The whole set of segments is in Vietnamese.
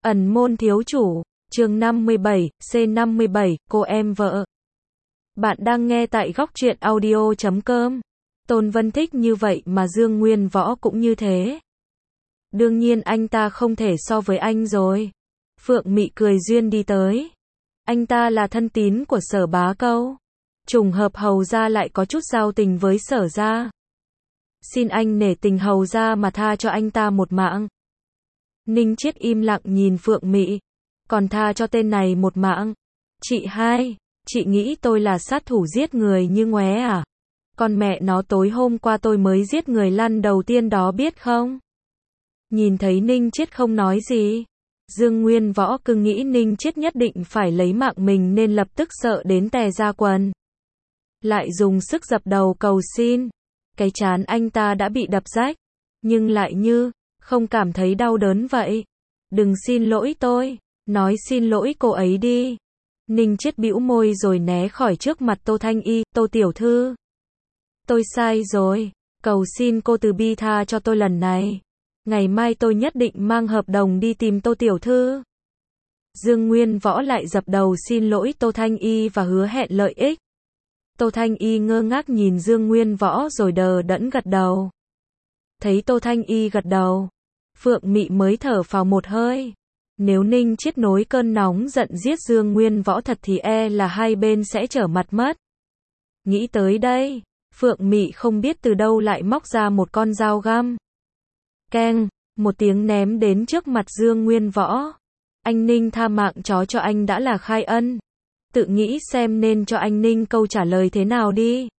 Ẩn môn thiếu chủ, chương 57, C57, cô em vợ. Bạn đang nghe tại góc truyện audio.com. Tôn Vân thích như vậy mà Dương Nguyên Võ cũng như thế. Đương nhiên anh ta không thể so với anh rồi. Phượng Mị cười duyên đi tới. Anh ta là thân tín của Sở Bá Câu. Trùng hợp Hầu gia lại có chút giao tình với Sở gia. Xin anh nể tình Hầu gia mà tha cho anh ta một mạng. Ninh Chiết im lặng nhìn Phượng Mị. Còn tha cho tên này một mạng. Chị hai, chị nghĩ tôi là sát thủ giết người như ngoé à? Con mẹ nó, tối hôm qua tôi mới giết người lăn đầu tiên đó biết không? Nhìn thấy Ninh Chiết không nói gì. Dương Nguyên Võ cứ nghĩ Ninh Chiết nhất định phải lấy mạng mình nên lập tức sợ đến tè ra quần. Lại dùng sức dập đầu cầu xin. Cái trán anh ta đã bị đập rách. Nhưng lại như không cảm thấy đau đớn vậy. Đừng xin lỗi tôi. Nói xin lỗi cô ấy đi. Ninh Chiết bĩu môi rồi né khỏi trước mặt Tô Thanh Y. Tô tiểu thư, tôi sai rồi. Cầu xin cô từ bi tha cho tôi lần này. Ngày mai tôi nhất định mang hợp đồng đi tìm Tô tiểu thư. Dương Nguyên Võ lại dập đầu xin lỗi Tô Thanh Y và hứa hẹn lợi ích. Tô Thanh Y ngơ ngác nhìn Dương Nguyên Võ rồi đờ đẫn gật đầu. Thấy Tô Thanh Y gật đầu, Phượng Mị mới thở phào một hơi. Nếu Ninh Chiết nối cơn nóng giận giết Dương Nguyên Võ thật thì e là hai bên sẽ trở mặt mất. Nghĩ tới đây, Phượng Mị không biết từ đâu lại móc ra một con dao găm. Keng, một tiếng ném đến trước mặt Dương Nguyên Võ. Anh Ninh tha mạng chó cho anh đã là khai ân. Tự nghĩ xem nên cho anh Ninh câu trả lời thế nào đi.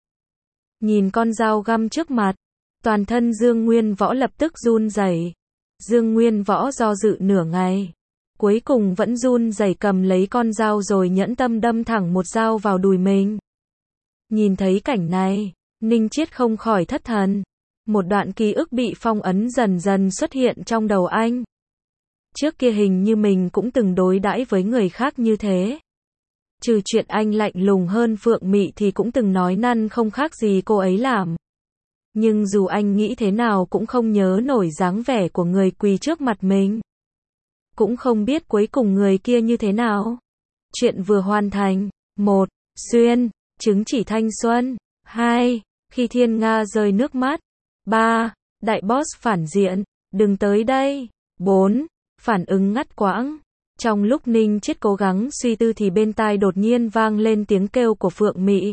Nhìn con dao găm trước mặt, toàn thân Dương Nguyên Võ lập tức run rẩy. Dương Nguyên Võ do dự nửa ngày, cuối cùng vẫn run rẩy cầm lấy con dao rồi nhẫn tâm đâm thẳng một dao vào đùi mình. Nhìn thấy cảnh này, Ninh Chiết không khỏi thất thần. Một đoạn ký ức bị phong ấn dần dần xuất hiện trong đầu anh. Trước kia hình như mình cũng từng đối đãi với người khác như thế. Trừ chuyện anh lạnh lùng hơn Phượng Mị thì cũng từng nói năn không khác gì cô ấy làm. Nhưng dù anh nghĩ thế nào cũng không nhớ nổi dáng vẻ của người quỳ trước mặt mình. Cũng không biết cuối cùng người kia như thế nào. Chuyện vừa hoàn thành. 1. Xuyên, chứng chỉ thanh xuân. 2. Khi thiên nga rơi nước mắt. 3. Đại boss phản diện, đừng tới đây. 4. Phản ứng ngắt quãng. Trong lúc Ninh Chiết cố gắng suy tư thì bên tai đột nhiên vang lên tiếng kêu của Phượng Mị.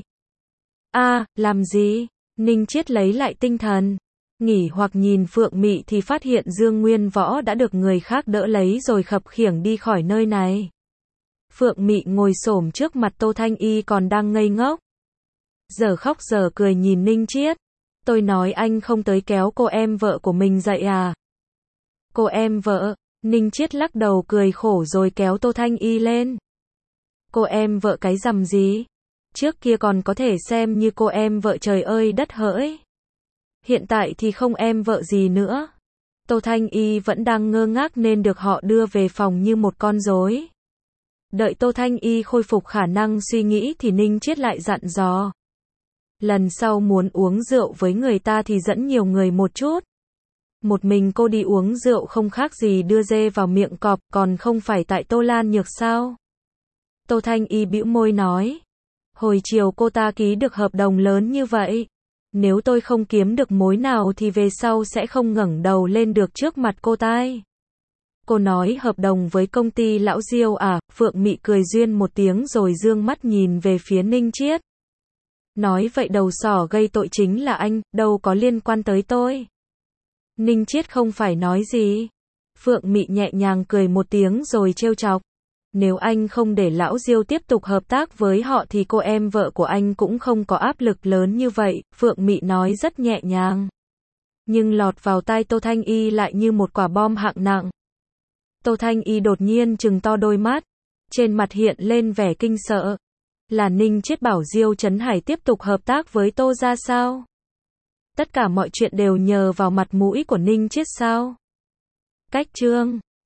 Làm gì? Ninh Chiết lấy lại tinh thần. Nghỉ hoặc nhìn Phượng Mị thì phát hiện Dương Nguyên Võ đã được người khác đỡ lấy rồi khập khiễng đi khỏi nơi này. Phượng Mị ngồi xổm trước mặt Tô Thanh Y còn đang ngây ngốc. Giờ khóc giờ cười nhìn Ninh Chiết. Tôi nói anh không tới kéo cô em vợ của mình dậy à? Cô em vợ? Ninh Chiết lắc đầu cười khổ rồi kéo Tô Thanh Y lên. Cô em vợ cái rằm gì? Trước kia còn có thể xem như cô em vợ trời ơi đất hỡi. Hiện tại thì không em vợ gì nữa. Tô Thanh Y vẫn đang ngơ ngác nên được họ đưa về phòng như một con rối. Đợi Tô Thanh Y khôi phục khả năng suy nghĩ thì Ninh Chiết lại dặn dò. Lần sau muốn uống rượu với người ta thì dẫn nhiều người một chút. Một mình cô đi uống rượu không khác gì đưa dê vào miệng cọp, còn không phải tại Tô Lan Nhược sao? Tô Thanh Y bĩu môi nói. Hồi chiều cô ta ký được hợp đồng lớn như vậy. Nếu tôi không kiếm được mối nào thì về sau sẽ không ngẩng đầu lên được trước mặt cô ta. Cô nói hợp đồng với công ty Lão Diêu à? Phượng Mị cười duyên một tiếng rồi dương mắt nhìn về phía Ninh Chiết. Nói vậy đầu sỏ gây tội chính là anh, đâu có liên quan tới tôi. Ninh Chiết không phải nói gì. Phượng Mị nhẹ nhàng cười một tiếng rồi trêu chọc. Nếu anh không để Lão Diêu tiếp tục hợp tác với họ thì cô em vợ của anh cũng không có áp lực lớn như vậy. Phượng Mị nói rất nhẹ nhàng. Nhưng lọt vào tai Tô Thanh Y lại như một quả bom hạng nặng. Tô Thanh Y đột nhiên trừng to đôi mắt. Trên mặt hiện lên vẻ kinh sợ. Là Ninh Chiết bảo Diêu Trấn Hải tiếp tục hợp tác với Tô gia sao? Tất cả mọi chuyện đều nhờ vào mặt mũi của Ninh Chiết sao? Cách chương